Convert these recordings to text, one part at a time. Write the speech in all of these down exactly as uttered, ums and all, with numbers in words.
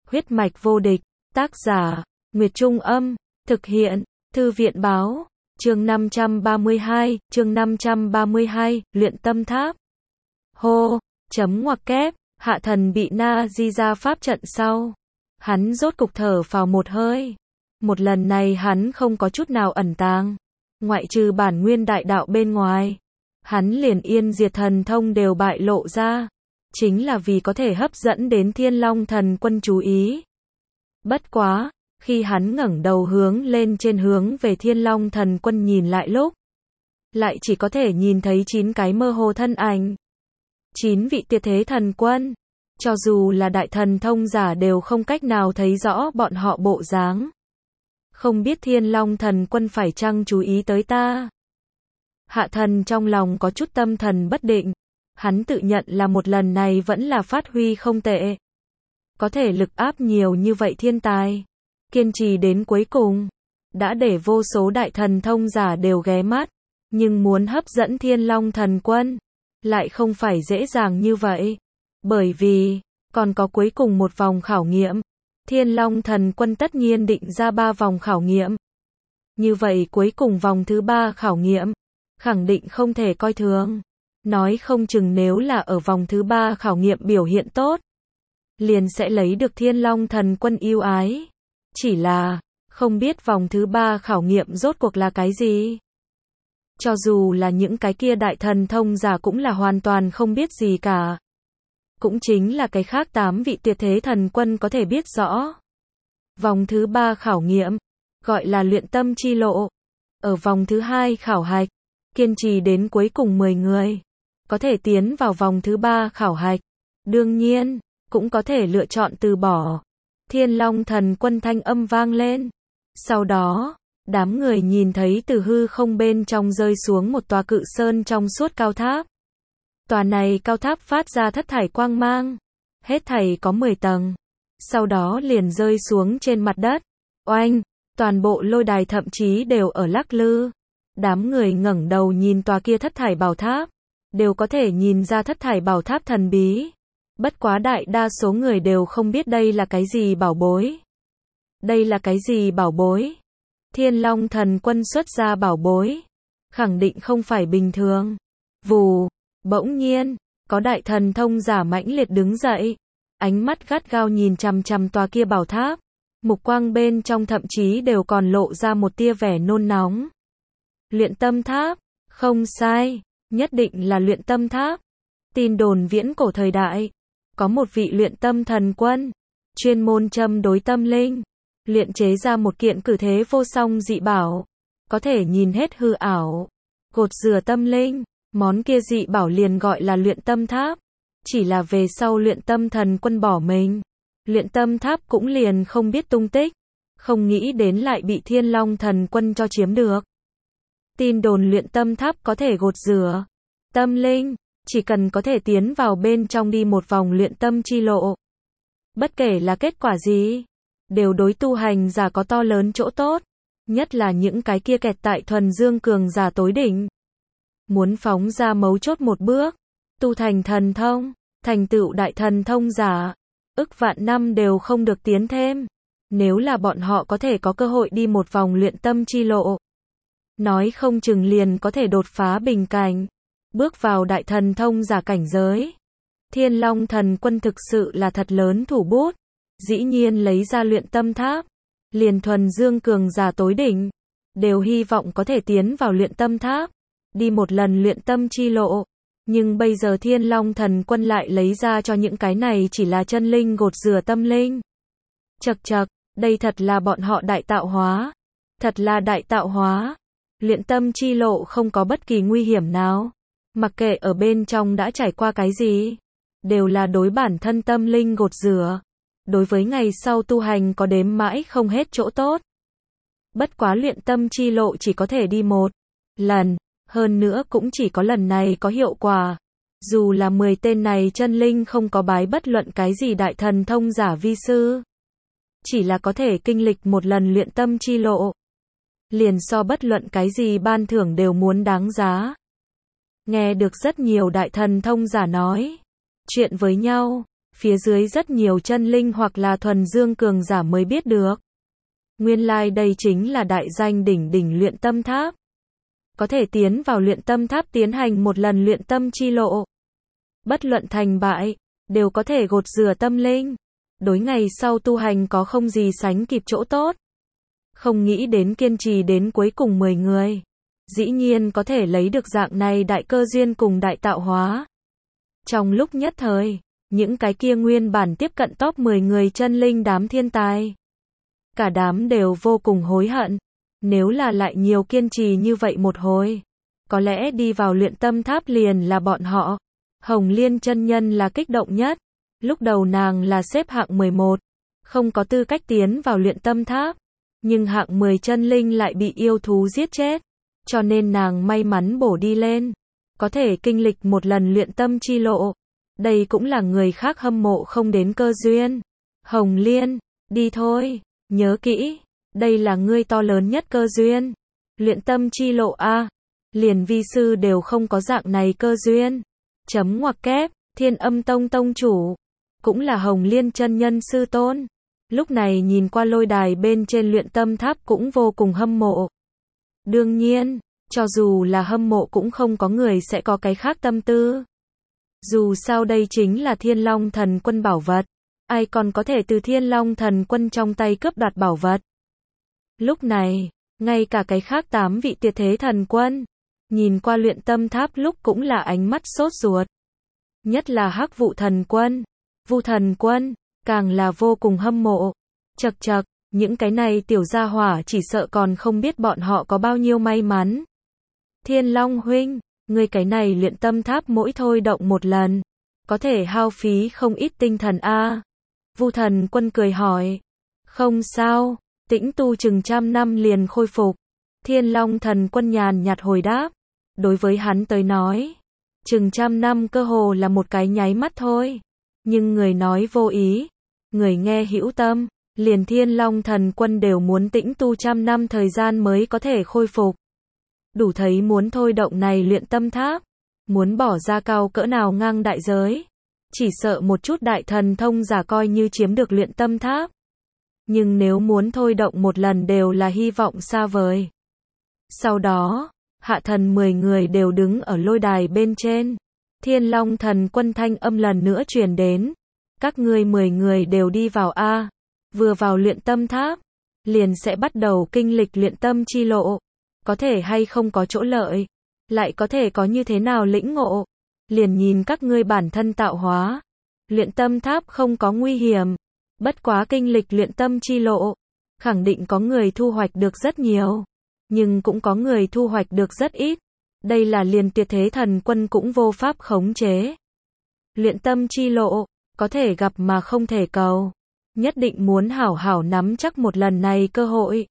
Huyết mạch vô địch, tác giả, Nguyệt Trung Âm, thực hiện, Thư viện Báo, chương năm trăm ba mươi hai, chương năm trăm ba mươi hai, luyện tâm tháp. Hô, chấm ngoặc kép, Hạ Thần bị na di ra pháp trận sau. Hắn rốt cục thở phào một hơi. Một lần này hắn không có chút nào ẩn tàng. Ngoại trừ bản nguyên đại đạo bên ngoài. Hắn liền yên diệt thần thông đều bại lộ ra. Chính là vì có thể hấp dẫn đến Thiên Long Thần Quân chú ý. Bất quá, khi hắn ngẩng đầu hướng lên trên hướng về Thiên Long Thần Quân nhìn lại lúc, lại chỉ có thể nhìn thấy chín cái mơ hồ thân ảnh. Chín vị tuyệt thế thần quân. Cho dù là đại thần thông giả đều không cách nào thấy rõ bọn họ bộ dáng. Không biết Thiên Long Thần Quân phải chăng chú ý tới ta. Hạ Thần trong lòng có chút tâm thần bất định. Hắn tự nhận là một lần này vẫn là phát huy không tệ. Có thể lực áp nhiều như vậy thiên tài. Kiên trì đến cuối cùng. Đã để vô số đại thần thông giả đều ghé mắt. Nhưng muốn hấp dẫn Thiên Long Thần Quân. Lại không phải dễ dàng như vậy. Bởi vì, còn có cuối cùng một vòng khảo nghiệm. Thiên Long Thần Quân tất nhiên định ra ba vòng khảo nghiệm. Như vậy cuối cùng vòng thứ ba khảo nghiệm. Khẳng định không thể coi thường. Nói không chừng nếu là ở vòng thứ ba khảo nghiệm biểu hiện tốt. Liền sẽ lấy được Thiên Long Thần Quân yêu ái. Chỉ là, không biết vòng thứ ba khảo nghiệm rốt cuộc là cái gì. Cho dù là những cái kia đại thần thông giả cũng là hoàn toàn không biết gì cả. Cũng chính là cái khác tám vị tuyệt thế thần quân có thể biết rõ. Vòng thứ ba khảo nghiệm, gọi là luyện tâm chi lộ. Ở vòng thứ hai khảo hạch, kiên trì đến cuối cùng mười người. Có thể tiến vào vòng thứ ba khảo hạch. Đương nhiên, cũng có thể lựa chọn từ bỏ. Thiên Long Thần Quân thanh âm vang lên. Sau đó, đám người nhìn thấy từ hư không bên trong rơi xuống một tòa cự sơn trong suốt cao tháp. Tòa này cao tháp phát ra thất thải quang mang. Hết thảy có mười tầng. Sau đó liền rơi xuống trên mặt đất. Oanh, toàn bộ lôi đài thậm chí đều ở lắc lư. Đám người ngẩng đầu nhìn tòa kia thất thải bảo tháp. Đều có thể nhìn ra thất thải bảo tháp thần bí. Bất quá đại đa số người đều không biết đây là cái gì bảo bối. Đây là cái gì bảo bối? Thiên Long Thần Quân xuất ra bảo bối. Khẳng định không phải bình thường. Vù, bỗng nhiên, có đại thần thông giả mãnh liệt đứng dậy. Ánh mắt gắt gao nhìn chằm chằm tòa kia bảo tháp. Mục quang bên trong thậm chí đều còn lộ ra một tia vẻ nôn nóng. Luyện tâm tháp, không sai, nhất định là luyện tâm tháp. Tin đồn viễn cổ thời đại, có một vị luyện tâm thần quân, chuyên môn châm đối tâm linh, luyện chế ra một kiện cử thế vô song dị bảo, có thể nhìn hết hư ảo, gột rửa tâm linh, món kia dị bảo liền gọi là luyện tâm tháp. Chỉ là về sau luyện tâm thần quân bỏ mình, luyện tâm tháp cũng liền không biết tung tích, không nghĩ đến lại bị Thiên Long Thần Quân cho chiếm được. Tin đồn luyện tâm tháp có thể gột rửa tâm linh, chỉ cần có thể tiến vào bên trong đi một vòng luyện tâm chi lộ. Bất kể là kết quả gì, đều đối tu hành giả có to lớn chỗ tốt, nhất là những cái kia kẹt tại thuần dương cường giả tối đỉnh. Muốn phóng ra mấu chốt một bước, tu thành thần thông, thành tựu đại thần thông giả, ức vạn năm đều không được tiến thêm. Nếu là bọn họ có thể có cơ hội đi một vòng luyện tâm chi lộ, nói không chừng liền có thể đột phá bình cảnh, bước vào đại thần thông giả cảnh giới. Thiên Long Thần Quân thực sự là thật lớn thủ bút, dĩ nhiên lấy ra luyện tâm tháp, liền thuần dương cường giả tối đỉnh, đều hy vọng có thể tiến vào luyện tâm tháp, đi một lần luyện tâm chi lộ. Nhưng bây giờ Thiên Long Thần Quân lại lấy ra cho những cái này chỉ là chân linh gột rửa tâm linh. Chậc chậc, đây thật là bọn họ đại tạo hóa. Thật là đại tạo hóa. Luyện tâm chi lộ không có bất kỳ nguy hiểm nào. Mặc kệ ở bên trong đã trải qua cái gì, đều là đối bản thân tâm linh gột rửa. Đối với ngày sau tu hành có đếm mãi không hết chỗ tốt. Bất quá luyện tâm chi lộ chỉ có thể đi một lần, hơn nữa cũng chỉ có lần này có hiệu quả. Dù là mười tên này chân linh không có bái bất luận cái gì đại thần thông giả vi sư, chỉ là có thể kinh lịch một lần luyện tâm chi lộ, liền so bất luận cái gì ban thưởng đều muốn đáng giá. Nghe được rất nhiều đại thần thông giả nói chuyện với nhau, phía dưới rất nhiều chân linh hoặc là thuần dương cường giả mới biết được. Nguyên lai like đây chính là đại danh đỉnh đỉnh luyện tâm tháp. Có thể tiến vào luyện tâm tháp tiến hành một lần luyện tâm chi lộ. Bất luận thành bại, đều có thể gột rửa tâm linh. Đối ngày sau tu hành có không gì sánh kịp chỗ tốt. Không nghĩ đến kiên trì đến cuối cùng mười người. Dĩ nhiên có thể lấy được dạng này đại cơ duyên cùng đại tạo hóa. Trong lúc nhất thời, những cái kia nguyên bản tiếp cận top mười người chân linh đám thiên tài. Cả đám đều vô cùng hối hận. Nếu là lại nhiều kiên trì như vậy một hồi, có lẽ đi vào luyện tâm tháp liền là bọn họ. Hồng Liên chân nhân là kích động nhất. Lúc đầu nàng là xếp hạng mười một, không có tư cách tiến vào luyện tâm tháp. Nhưng hạng mười chân linh lại bị yêu thú giết chết. Cho nên nàng may mắn bổ đi lên. Có thể kinh lịch một lần luyện tâm chi lộ. Đây cũng là người khác hâm mộ không đến cơ duyên. Hồng Liên, đi thôi, nhớ kỹ. Đây là ngươi to lớn nhất cơ duyên. Luyện tâm chi lộ a, liền vi sư đều không có dạng này cơ duyên. Chấm ngoặc kép, Thiên Âm Tông tông chủ, cũng là Hồng Liên chân nhân sư tôn. Lúc này nhìn qua lôi đài bên trên luyện tâm tháp cũng vô cùng hâm mộ. Đương nhiên, cho dù là hâm mộ cũng không có người sẽ có cái khác tâm tư. Dù sao đây chính là Thiên Long Thần Quân bảo vật. Ai còn có thể từ Thiên Long Thần Quân trong tay cướp đoạt bảo vật. Lúc này, ngay cả cái khác tám vị tuyệt thế thần quân, nhìn qua luyện tâm tháp lúc cũng là ánh mắt sốt ruột. Nhất là Hắc Vụ Thần Quân, Vu Thần Quân, càng là vô cùng hâm mộ. Chậc chậc, những cái này tiểu gia hỏa chỉ sợ còn không biết bọn họ có bao nhiêu may mắn. Thiên Long huynh, người cái này luyện tâm tháp mỗi thôi động một lần, có thể hao phí không ít tinh thần a. Vu Thần Quân cười hỏi. Không sao, tĩnh tu chừng trăm năm liền khôi phục. Thiên Long Thần Quân nhàn nhạt hồi đáp. Đối với hắn tới nói, chừng trăm năm cơ hồ là một cái nháy mắt thôi. Nhưng người nói vô ý, người nghe hữu tâm, liền Thiên Long Thần Quân đều muốn tĩnh tu trăm năm thời gian mới có thể khôi phục. Đủ thấy muốn thôi động này luyện tâm tháp, muốn bỏ ra cao cỡ nào ngang đại giới. Chỉ sợ một chút đại thần thông giả coi như chiếm được luyện tâm tháp. Nhưng nếu muốn thôi động một lần đều là hy vọng xa vời. Sau đó, hạ thần mười người đều đứng ở lôi đài bên trên. Thiên Long Thần Quân thanh âm lần nữa truyền đến. Các ngươi mười người đều đi vào A. Vừa vào luyện tâm tháp, liền sẽ bắt đầu kinh lịch luyện tâm chi lộ. Có thể hay không có chỗ lợi, lại có thể có như thế nào lĩnh ngộ. Liền nhìn các ngươi bản thân tạo hóa. Luyện tâm tháp không có nguy hiểm. Bất quá kinh lịch luyện tâm chi lộ, khẳng định có người thu hoạch được rất nhiều, nhưng cũng có người thu hoạch được rất ít. Đây là liền tuyệt thế thần quân cũng vô pháp khống chế. Luyện tâm chi lộ, có thể gặp mà không thể cầu. Nhất định muốn hảo hảo nắm chắc một lần này cơ hội.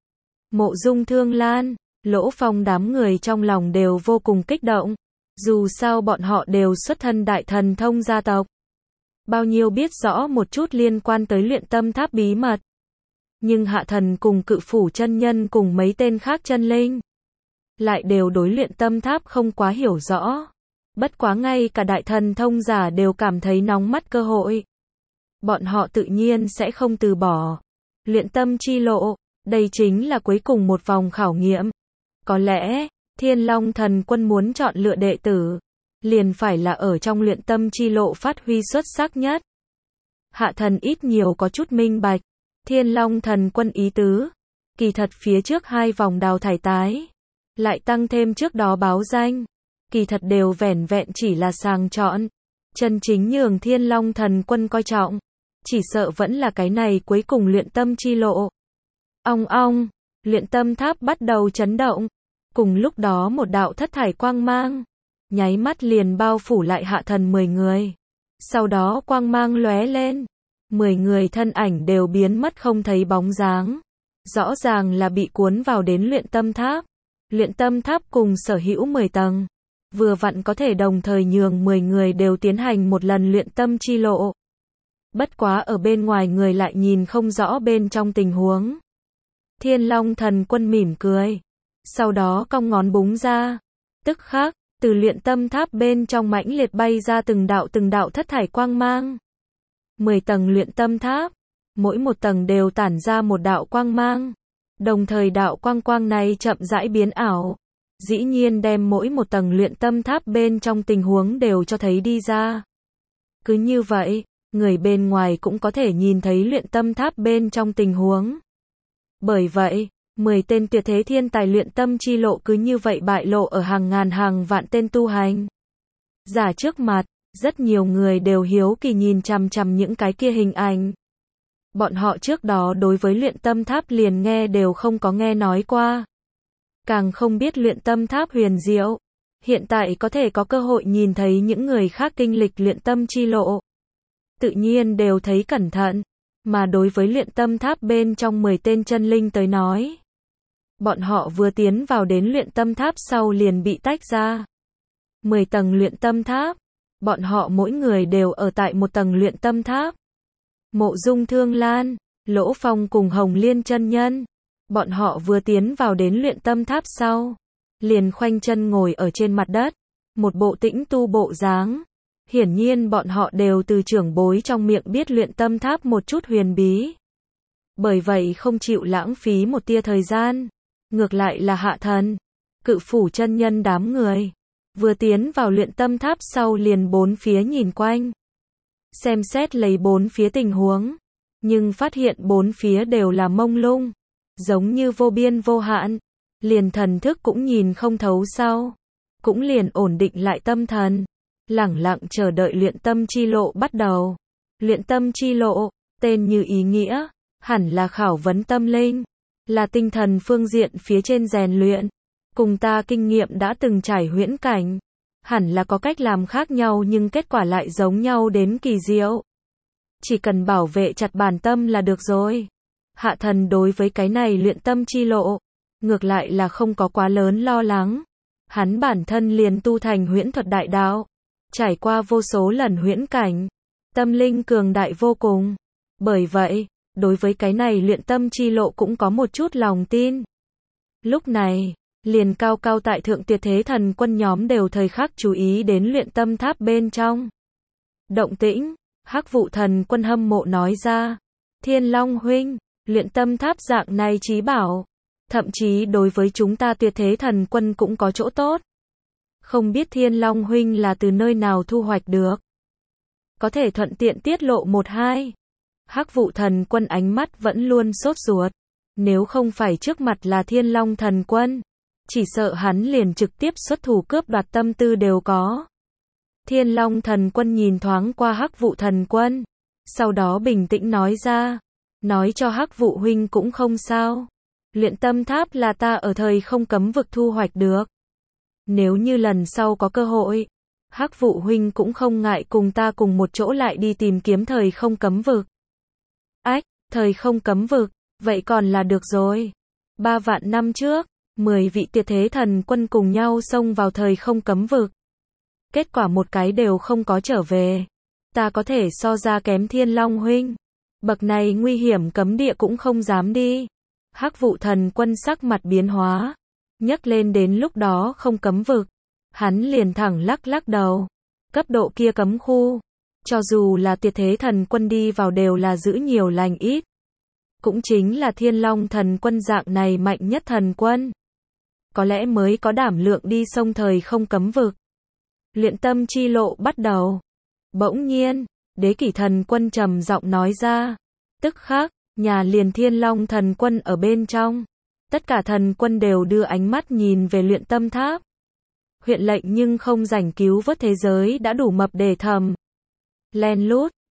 Mộ Dung Thương Lan, Lỗ Phong đám người trong lòng đều vô cùng kích động. Dù sao bọn họ đều xuất thân đại thần thông gia tộc. Bao nhiêu biết rõ một chút liên quan tới luyện tâm tháp bí mật. Nhưng hạ thần cùng cự phủ chân nhân cùng mấy tên khác chân linh, lại đều đối luyện tâm tháp không quá hiểu rõ. Bất quá ngay cả đại thần thông giả đều cảm thấy nóng mắt cơ hội. Bọn họ tự nhiên sẽ không từ bỏ. Luyện tâm chi lộ, đây chính là cuối cùng một vòng khảo nghiệm. Có lẽ, Thiên Long Thần Quân muốn chọn lựa đệ tử, liền phải là ở trong luyện tâm chi lộ phát huy xuất sắc nhất. Hạ thần ít nhiều có chút minh bạch. Thiên Long Thần Quân ý tứ. Kỳ thật phía trước hai vòng đào thải tái, lại tăng thêm trước đó báo danh. Kỳ thật đều vẻn vẹn chỉ là sàng chọn. Chân chính nhường Thiên Long Thần Quân coi trọng. Chỉ sợ vẫn là cái này cuối cùng luyện tâm chi lộ. Ong ong, luyện tâm tháp bắt đầu chấn động. Cùng lúc đó một đạo thất thải quang mang, nháy mắt liền bao phủ lại hạ thần mười người. Sau đó quang mang lóe lên. mười người thân ảnh đều biến mất không thấy bóng dáng. Rõ ràng là bị cuốn vào đến luyện tâm tháp. Luyện tâm tháp cùng sở hữu mười tầng. Vừa vặn có thể đồng thời nhường mười người đều tiến hành một lần luyện tâm chi lộ. Bất quá ở bên ngoài người lại nhìn không rõ bên trong tình huống. Thiên Long Thần Quân mỉm cười. Sau đó cong ngón búng ra. Tức khắc, từ luyện tâm tháp bên trong mãnh liệt bay ra từng đạo từng đạo thất thải quang mang. mười tầng luyện tâm tháp, mỗi một tầng đều tản ra một đạo quang mang, đồng thời đạo quang quang này chậm rãi biến ảo, dĩ nhiên đem mỗi một tầng luyện tâm tháp bên trong tình huống đều cho thấy đi ra. Cứ như vậy, người bên ngoài cũng có thể nhìn thấy luyện tâm tháp bên trong tình huống. Bởi vậy, mười tên tuyệt thế thiên tài luyện tâm chi lộ cứ như vậy bại lộ ở hàng ngàn hàng vạn tên tu hành giả trước mặt, rất nhiều người đều hiếu kỳ nhìn chằm chằm những cái kia hình ảnh. Bọn họ trước đó đối với luyện tâm tháp liền nghe đều không có nghe nói qua. Càng không biết luyện tâm tháp huyền diệu. Hiện tại có thể có cơ hội nhìn thấy những người khác kinh lịch luyện tâm chi lộ. Tự nhiên đều thấy cẩn thận. Mà đối với luyện tâm tháp bên trong mười tên chân linh tới nói, bọn họ vừa tiến vào đến luyện tâm tháp sau liền bị tách ra. mười tầng luyện tâm tháp, bọn họ mỗi người đều ở tại một tầng luyện tâm tháp. Mộ Dung Thương Lan, Lỗ Phong cùng Hồng Liên chân nhân, bọn họ vừa tiến vào đến luyện tâm tháp sau, liền khoanh chân ngồi ở trên mặt đất, một bộ tĩnh tu bộ dáng. Hiển nhiên bọn họ đều từ trưởng bối trong miệng biết luyện tâm tháp một chút huyền bí. Bởi vậy không chịu lãng phí một tia thời gian. Ngược lại là Hạ Thần, Cự Phủ chân nhân đám người, vừa tiến vào luyện tâm tháp sau liền bốn phía nhìn quanh. Xem xét lấy bốn phía tình huống, nhưng phát hiện bốn phía đều là mông lung, giống như vô biên vô hạn, liền thần thức cũng nhìn không thấu sau, cũng liền ổn định lại tâm thần, lẳng lặng chờ đợi luyện tâm chi lộ bắt đầu. Luyện tâm chi lộ, tên như ý nghĩa, hẳn là khảo vấn tâm linh, là tinh thần phương diện phía trên rèn luyện, cùng ta kinh nghiệm đã từng trải huyễn cảnh, hẳn là có cách làm khác nhau nhưng kết quả lại giống nhau đến kỳ diệu. Chỉ cần bảo vệ chặt bản tâm là được rồi. Hạ Thần đối với cái này luyện tâm chi lộ, ngược lại là không có quá lớn lo lắng. Hắn bản thân liền tu thành huyễn thuật đại đạo, trải qua vô số lần huyễn cảnh, tâm linh cường đại vô cùng. Bởi vậy, đối với cái này luyện tâm chi lộ cũng có một chút lòng tin. Lúc này, liền cao cao tại thượng tuyệt thế thần quân nhóm đều thời khắc chú ý đến luyện tâm tháp bên trong. Động tĩnh, Hắc Vụ thần quân hâm mộ nói ra, Thiên Long huynh, luyện tâm tháp dạng này trí bảo, thậm chí đối với chúng ta tuyệt thế thần quân cũng có chỗ tốt. Không biết Thiên Long huynh là từ nơi nào thu hoạch được, có thể thuận tiện tiết lộ một hai. Hắc Vụ thần quân ánh mắt vẫn luôn sốt ruột, nếu không phải trước mặt là Thiên Long thần quân, chỉ sợ hắn liền trực tiếp xuất thủ cướp đoạt tâm tư đều có. Thiên Long thần quân nhìn thoáng qua Hắc Vụ thần quân, sau đó bình tĩnh nói ra, nói cho Hắc Vụ huynh cũng không sao. Luyện tâm tháp là ta ở thời không cấm vực thu hoạch được. Nếu như lần sau có cơ hội, Hắc Vụ huynh cũng không ngại cùng ta cùng một chỗ lại đi tìm kiếm thời không cấm vực. Ách, thời không cấm vực, vậy còn là được rồi. Ba vạn năm trước, mười vị tuyệt thế thần quân cùng nhau xông vào thời không cấm vực. Kết quả một cái đều không có trở về. Ta có thể so ra kém Thiên Long huynh. Bậc này nguy hiểm cấm địa cũng không dám đi. Hắc Vụ thần quân sắc mặt biến hóa, nhắc lên đến lúc đó không cấm vực, hắn liền thẳng lắc lắc đầu. Cấp độ kia cấm khu, cho dù là tuyệt thế thần quân đi vào đều là giữ nhiều lành ít. Cũng chính là Thiên Long thần quân dạng này mạnh nhất thần quân, có lẽ mới có đảm lượng đi sông thời không cấm vực. Luyện tâm chi lộ bắt đầu. Bỗng nhiên, Đế Kỷ thần quân trầm giọng nói ra. Tức khắc, nhà liền Thiên Long thần quân ở bên trong. Tất cả thần quân đều đưa ánh mắt nhìn về luyện tâm tháp. Huyện lệnh nhưng không rảnh cứu vớt thế giới đã đủ mập để thầm. Len lút,